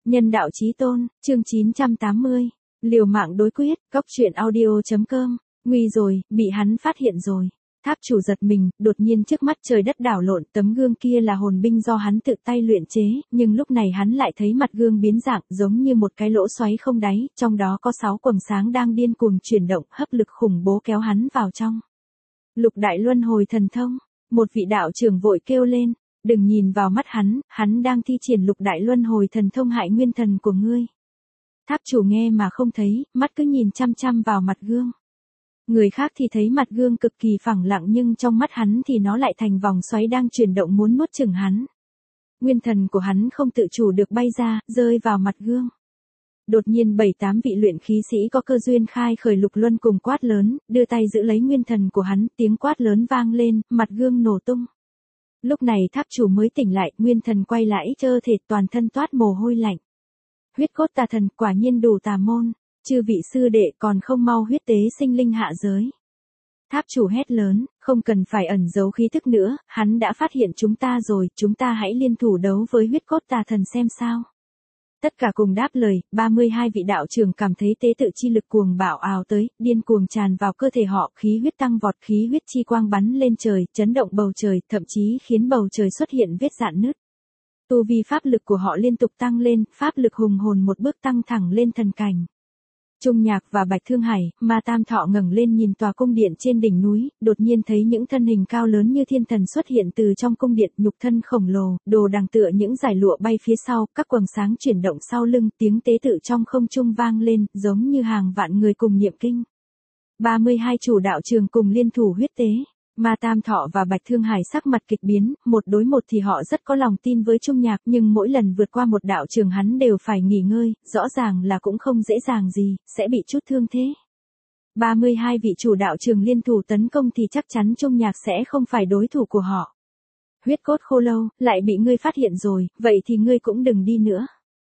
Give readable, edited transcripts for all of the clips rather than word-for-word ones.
Nhân đạo chí tôn, chương 980. Liều mạng đối quyết, góc truyện audio.com. Nguy rồi, bị hắn phát hiện rồi. Tháp chủ giật mình, đột nhiên trước mắt trời đất đảo lộn, tấm gương kia là hồn binh do hắn tự tay luyện chế, nhưng lúc này hắn lại thấy mặt gương biến dạng, giống như một cái lỗ xoáy không đáy, trong đó có 6 quầng sáng đang điên cuồng chuyển động, hấp lực khủng bố kéo hắn vào trong. Lục đại luân hồi thần thông, một vị đạo trưởng vội kêu lên, đừng nhìn vào mắt hắn đang thi triển lục đại luân hồi thần thông hại nguyên thần của ngươi. Tháp chủ nghe mà không thấy, mắt cứ nhìn chăm chăm vào mặt gương. Người khác thì thấy mặt gương cực kỳ phẳng lặng nhưng trong mắt hắn thì nó lại thành vòng xoáy đang chuyển động muốn nuốt chửng hắn. Nguyên thần của hắn không tự chủ được bay ra, rơi vào mặt gương. Đột nhiên 7-8 vị luyện khí sĩ có cơ duyên khai khởi lục luân cùng quát lớn, đưa tay giữ lấy nguyên thần của hắn, tiếng quát lớn vang lên, mặt gương nổ tung. Lúc này tháp chủ mới tỉnh lại, nguyên thần quay lại trơ thịt toàn thân toát mồ hôi lạnh. Huyết cốt tà thần quả nhiên đủ tà môn, chư vị sư đệ còn không mau huyết tế sinh linh hạ giới. Tháp chủ hét lớn, không cần phải ẩn giấu khí thức nữa, hắn đã phát hiện chúng ta rồi, chúng ta hãy liên thủ đấu với huyết cốt tà thần xem sao. Tất cả cùng đáp lời, 32 vị đạo trưởng cảm thấy tế tự chi lực cuồng bạo ào tới, điên cuồng tràn vào cơ thể họ, khí huyết tăng vọt, khí huyết chi quang bắn lên trời, chấn động bầu trời, thậm chí khiến bầu trời xuất hiện vết rạn nứt. Tu vi pháp lực của họ liên tục tăng lên, pháp lực hùng hồn một bước tăng thẳng lên thần cảnh. Trung Nhạc và Bạch Thương Hải, Ma Tam Thọ ngẩng lên nhìn tòa cung điện trên đỉnh núi, đột nhiên thấy những thân hình cao lớn như thiên thần xuất hiện từ trong cung điện, nhục thân khổng lồ, đồ đằng tựa những dải lụa bay phía sau, các quầng sáng chuyển động sau lưng, tiếng tế tự trong không trung vang lên, giống như hàng vạn người cùng niệm kinh. 32 chủ đạo trường cùng liên thủ huyết tế. Ma Tam Thọ và Bạch Thương Hải sắc mặt kịch biến, một đối một thì họ rất có lòng tin với Trung Nhạc, nhưng mỗi lần vượt qua một đạo trường hắn đều phải nghỉ ngơi, rõ ràng là cũng không dễ dàng gì, sẽ bị chút thương thế. 32 vị chủ đạo trường liên thủ tấn công thì chắc chắn Trung Nhạc sẽ không phải đối thủ của họ. Huyết cốt khô lâu, lại bị ngươi phát hiện rồi, vậy thì ngươi cũng đừng đi nữa.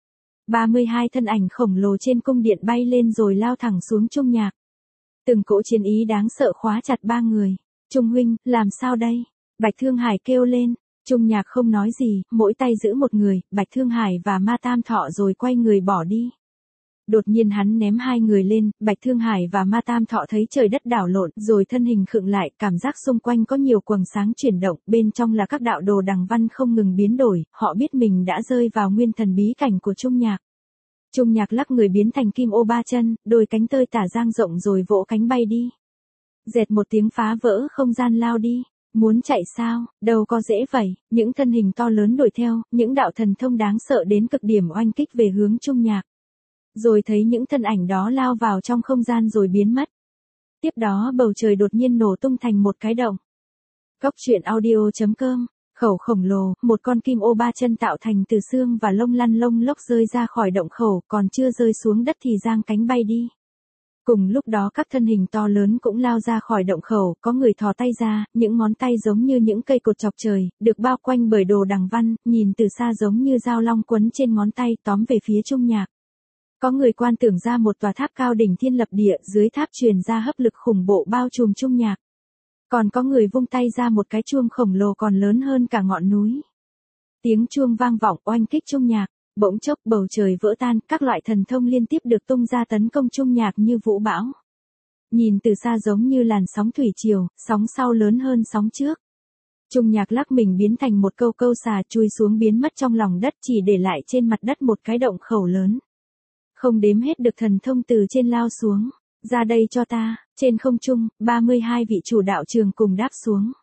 32 thân ảnh khổng lồ trên cung điện bay lên rồi lao thẳng xuống Trung Nhạc. Từng cỗ chiến ý đáng sợ khóa chặt ba người. Trung huynh, làm sao đây? Bạch Thương Hải kêu lên. Trung Nhạc không nói gì, mỗi tay giữ một người, Bạch Thương Hải và Ma Tam Thọ rồi quay người bỏ đi. Đột nhiên hắn ném hai người lên, Bạch Thương Hải và Ma Tam Thọ thấy trời đất đảo lộn, rồi thân hình khựng lại, cảm giác xung quanh có nhiều quầng sáng chuyển động, bên trong là các đạo đồ đằng văn không ngừng biến đổi, họ biết mình đã rơi vào nguyên thần bí cảnh của Trung Nhạc. Trung Nhạc lắc người biến thành kim ô ba chân, đôi cánh tơi tả dang rộng rồi vỗ cánh bay đi. Dẹt một tiếng phá vỡ không gian lao đi. Muốn chạy sao, đâu có dễ vậy, những thân hình to lớn đuổi theo, những đạo thần thông đáng sợ đến cực điểm oanh kích về hướng Trung Nhạc. Rồi thấy những thân ảnh đó lao vào trong không gian rồi biến mất. Tiếp đó bầu trời đột nhiên nổ tung thành một cái động. Góc truyện audio.com, khẩu khổng lồ, một con kim ô ba chân tạo thành từ xương và lông lăn lông lốc rơi ra khỏi động khẩu, còn chưa rơi xuống đất thì giang cánh bay đi. Cùng lúc đó các thân hình to lớn cũng lao ra khỏi động khẩu, có người thò tay ra, những ngón tay giống như những cây cột chọc trời, được bao quanh bởi đồ đằng văn, nhìn từ xa giống như dao long quấn trên ngón tay tóm về phía Trung Nhạc. Có người quan tưởng ra một tòa tháp cao đỉnh thiên lập địa, dưới tháp truyền ra hấp lực khủng bố bao trùm Trung Nhạc. Còn có người vung tay ra một cái chuông khổng lồ còn lớn hơn cả ngọn núi. Tiếng chuông vang vọng oanh kích Trung Nhạc. Bỗng chốc bầu trời vỡ tan, các loại thần thông liên tiếp được tung ra tấn công Trung Nhạc như vũ bão. Nhìn từ xa giống như làn sóng thủy triều, sóng sau lớn hơn sóng trước. Trung Nhạc lắc mình biến thành một câu câu xà chui xuống biến mất trong lòng đất, chỉ để lại trên mặt đất một cái động khẩu lớn. Không đếm hết được thần thông từ trên lao xuống. Ra đây cho ta, trên không trung, 32 vị chủ đạo trường cùng đáp xuống.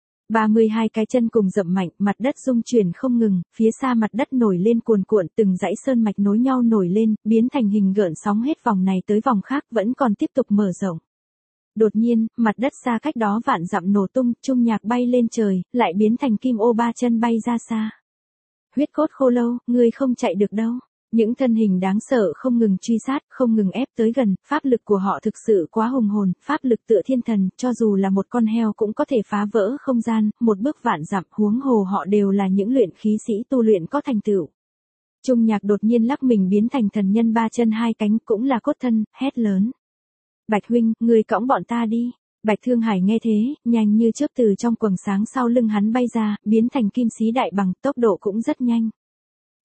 32 cái chân cùng dậm mạnh, mặt đất rung chuyển không ngừng, phía xa mặt đất nổi lên cuồn cuộn, từng dãy sơn mạch nối nhau nổi lên, biến thành hình gợn sóng hết vòng này tới vòng khác, vẫn còn tiếp tục mở rộng. Đột nhiên, mặt đất xa cách đó vạn dặm nổ tung, Trung Nhạc bay lên trời, lại biến thành kim ô ba chân bay ra xa. Huyết cốt khô lâu, ngươi không chạy được đâu. Những thân hình đáng sợ không ngừng truy sát, không ngừng ép tới gần, pháp lực của họ thực sự quá hùng hồn, pháp lực tựa thiên thần, cho dù là một con heo cũng có thể phá vỡ không gian, một bước vạn dặm, huống hồ họ đều là những luyện khí sĩ tu luyện có thành tựu. Trung Nhạc đột nhiên lắc mình biến thành thần nhân ba chân hai cánh, cũng là cốt thân, hét lớn. Bạch huynh, người cõng bọn ta đi. Bạch Thương Hải nghe thế, nhanh như chớp từ trong quầng sáng sau lưng hắn bay ra, biến thành kim sĩ đại bằng, tốc độ cũng rất nhanh.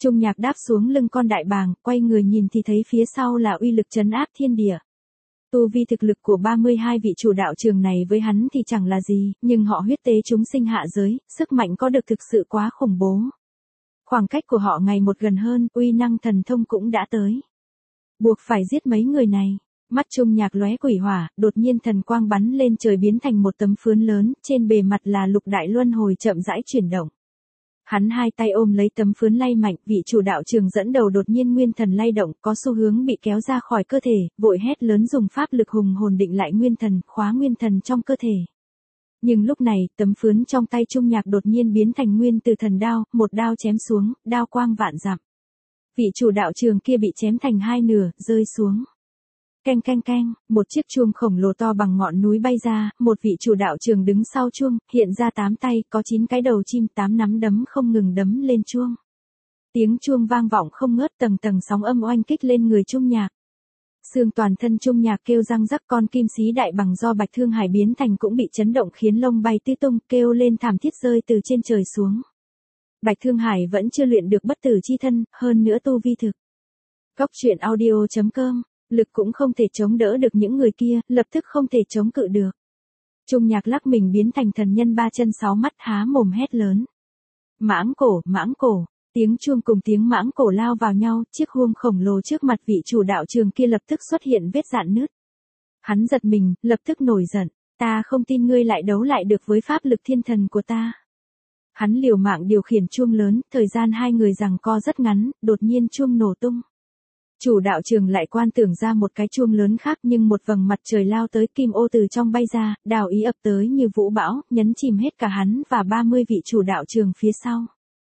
Trung Nhạc đáp xuống lưng con đại bàng, quay người nhìn thì thấy phía sau là uy lực trấn áp thiên địa. Tu vi thực lực của 32 vị chủ đạo trường này với hắn thì chẳng là gì, nhưng họ huyết tế chúng sinh hạ giới, sức mạnh có được thực sự quá khủng bố. Khoảng cách của họ ngày một gần hơn, uy năng thần thông cũng đã tới. Buộc phải giết mấy người này. Mắt Trung Nhạc lóe quỷ hỏa, đột nhiên thần quang bắn lên trời biến thành một tấm phướn lớn, trên bề mặt là lục đại luân hồi chậm rãi chuyển động. Hắn hai tay ôm lấy tấm phướn lay mạnh, vị chủ đạo trường dẫn đầu đột nhiên nguyên thần lay động, có xu hướng bị kéo ra khỏi cơ thể, vội hét lớn dùng pháp lực hùng hồn định lại nguyên thần, khóa nguyên thần trong cơ thể. Nhưng lúc này, tấm phướn trong tay Trung Nhạc đột nhiên biến thành nguyên từ thần đao, một đao chém xuống, đao quang vạn dặm. Vị chủ đạo trường kia bị chém thành hai nửa, rơi xuống. Keng keng keng, một chiếc chuông khổng lồ to bằng ngọn núi bay ra, một vị chủ đạo trường đứng sau chuông, hiện ra 8 tay, có 9 cái đầu chim, 8 nắm đấm không ngừng đấm lên chuông. Tiếng chuông vang vọng không ngớt, tầng tầng sóng âm oanh kích lên người Trung Nhạc. Xương toàn thân Trung Nhạc kêu răng rắc, con kim xí đại bằng do Bạch Thương Hải biến thành cũng bị chấn động khiến lông bay tứ tung, kêu lên thảm thiết rơi từ trên trời xuống. Bạch Thương Hải vẫn chưa luyện được bất tử chi thân, hơn nữa tu vi thực. Góc truyện audio.com, lực cũng không thể chống đỡ được những người kia, lập tức không thể chống cự được. Trung Nhạc lắc mình biến thành thần nhân 3 chân 6 mắt, há mồm hét lớn. Mãng cổ, tiếng chuông cùng tiếng mãng cổ lao vào nhau, chiếc huông khổng lồ trước mặt vị chủ đạo trường kia lập tức xuất hiện vết rạn nứt. Hắn giật mình, lập tức nổi giận, ta không tin ngươi lại đấu lại được với pháp lực thiên thần của ta. Hắn liều mạng điều khiển chuông lớn, thời gian hai người giằng co rất ngắn, đột nhiên chuông nổ tung. Chủ đạo trường lại quan tưởng ra một cái chuông lớn khác, nhưng một vầng mặt trời lao tới, kim ô từ trong bay ra, đào ý ập tới như vũ bão, nhấn chìm hết cả hắn và 30 vị chủ đạo trường phía sau.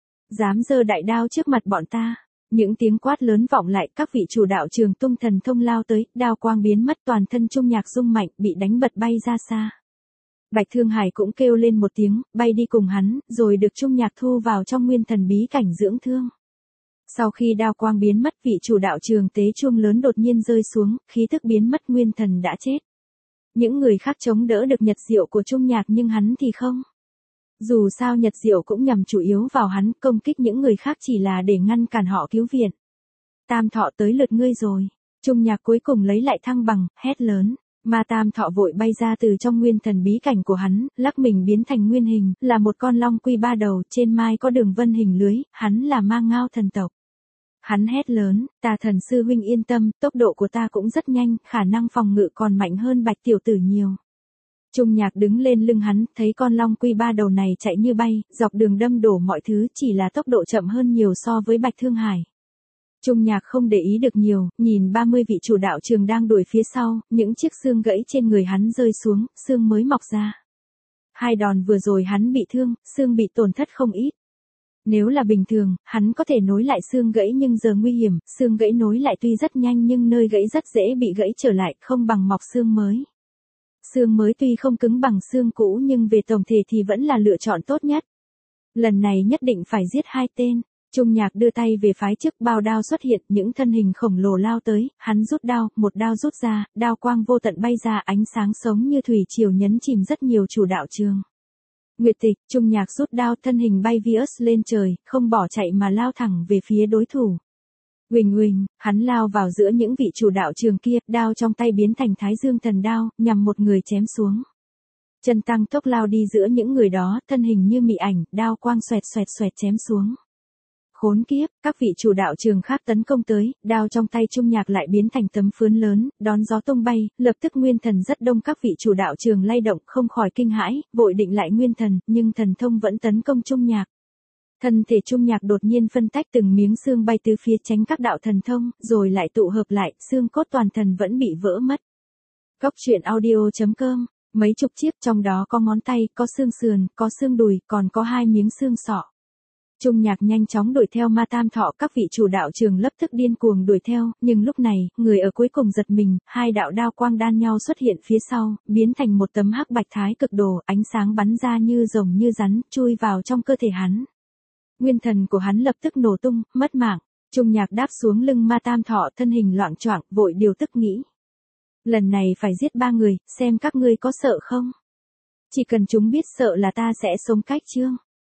Dám giơ đại đao trước mặt bọn ta. Những tiếng quát lớn vọng lại, các vị chủ đạo trường tung thần thông lao tới, đao quang biến mất, toàn thân Trung Nhạc rung mạnh, bị đánh bật bay ra xa. Bạch Thương Hải cũng kêu lên một tiếng, bay đi cùng hắn, rồi được Trung Nhạc thu vào trong nguyên thần bí cảnh dưỡng thương. Sau khi đao quang biến mất, vị chủ đạo trường tế chuông lớn đột nhiên rơi xuống, khí tức biến mất, nguyên thần đã chết. Những người khác chống đỡ được nhật diệu của Trung Nhạc nhưng hắn thì không. Dù sao nhật diệu cũng nhằm chủ yếu vào hắn, công kích những người khác chỉ là để ngăn cản họ cứu viện. Tam Thọ tới lượt ngươi rồi. Trung Nhạc cuối cùng lấy lại thăng bằng, hét lớn. Ma Tam Thọ vội bay ra từ trong nguyên thần bí cảnh của hắn, lắc mình biến thành nguyên hình, là một con long quy 3 đầu, trên mai có đường vân hình lưới, hắn là Ma Ngao thần tộc. Hắn hét lớn, Tà Thần sư huynh yên tâm, tốc độ của ta cũng rất nhanh, khả năng phòng ngự còn mạnh hơn Bạch tiểu tử nhiều. Trung Nhạc đứng lên lưng hắn, thấy con long quy 3 đầu này chạy như bay, dọc đường đâm đổ mọi thứ, chỉ là tốc độ chậm hơn nhiều so với Bạch Thương Hải. Trung Nhạc không để ý được nhiều, nhìn 30 vị chủ đạo trường đang đuổi phía sau, những chiếc xương gãy trên người hắn rơi xuống, xương mới mọc ra. Hai đòn vừa rồi hắn bị thương, xương bị tổn thất không ít. Nếu là bình thường, hắn có thể nối lại xương gãy, nhưng giờ nguy hiểm, xương gãy nối lại tuy rất nhanh nhưng nơi gãy rất dễ bị gãy trở lại, không bằng mọc xương mới. Xương mới tuy không cứng bằng xương cũ nhưng về tổng thể thì vẫn là lựa chọn tốt nhất. Lần này nhất định phải giết hai tên. Trung Nhạc đưa tay về phái trước, bao đao xuất hiện, những thân hình khổng lồ lao tới, hắn rút đao, một đao rút ra, đao quang vô tận bay ra, ánh sáng sống như thủy triều nhấn chìm rất nhiều chủ đạo trường. Nguyệt Tịch, Trung Nhạc rút đao, thân hình bay Vius lên trời, không bỏ chạy mà lao thẳng về phía đối thủ. Huỳnh huỳnh, hắn lao vào giữa những vị chủ đạo trường kia, đao trong tay biến thành Thái Dương thần đao, nhằm một người chém xuống. Chân tăng tốc lao đi giữa những người đó, thân hình như mị ảnh, đao quang xoẹt xoẹt xoẹt chém xuống. Khốn kiếp, các vị chủ đạo trường khác tấn công tới, đao trong tay Trung Nhạc lại biến thành tấm phướn lớn, đón gió tung bay, lập tức nguyên thần rất đông, các vị chủ đạo trường lay động, không khỏi kinh hãi, vội định lại nguyên thần, nhưng thần thông vẫn tấn công Trung Nhạc. Thân thể Trung Nhạc đột nhiên phân tách, từng miếng xương bay từ phía tránh các đạo thần thông, rồi lại tụ hợp lại, xương cốt toàn thần vẫn bị vỡ mất. Góc truyện audio.com, mấy chục chiếc, trong đó có ngón tay, có xương sườn, có xương đùi, còn có 2 miếng xương sọ. Trung Nhạc nhanh chóng đuổi theo Ma Tam Thọ, các vị chủ đạo trường lập tức điên cuồng đuổi theo, nhưng lúc này, người ở cuối cùng giật mình, 2 đạo đao quang đan nhau xuất hiện phía sau, biến thành một tấm hắc bạch thái cực đồ, ánh sáng bắn ra như rồng như rắn, chui vào trong cơ thể hắn. Nguyên thần của hắn lập tức nổ tung, mất mạng. Trung Nhạc đáp xuống lưng Ma Tam Thọ, thân hình loạng choạng, vội điều tức nghĩ. Lần này phải giết 3 người, xem các ngươi có sợ không? Chỉ cần chúng biết sợ là ta sẽ sống cách chương.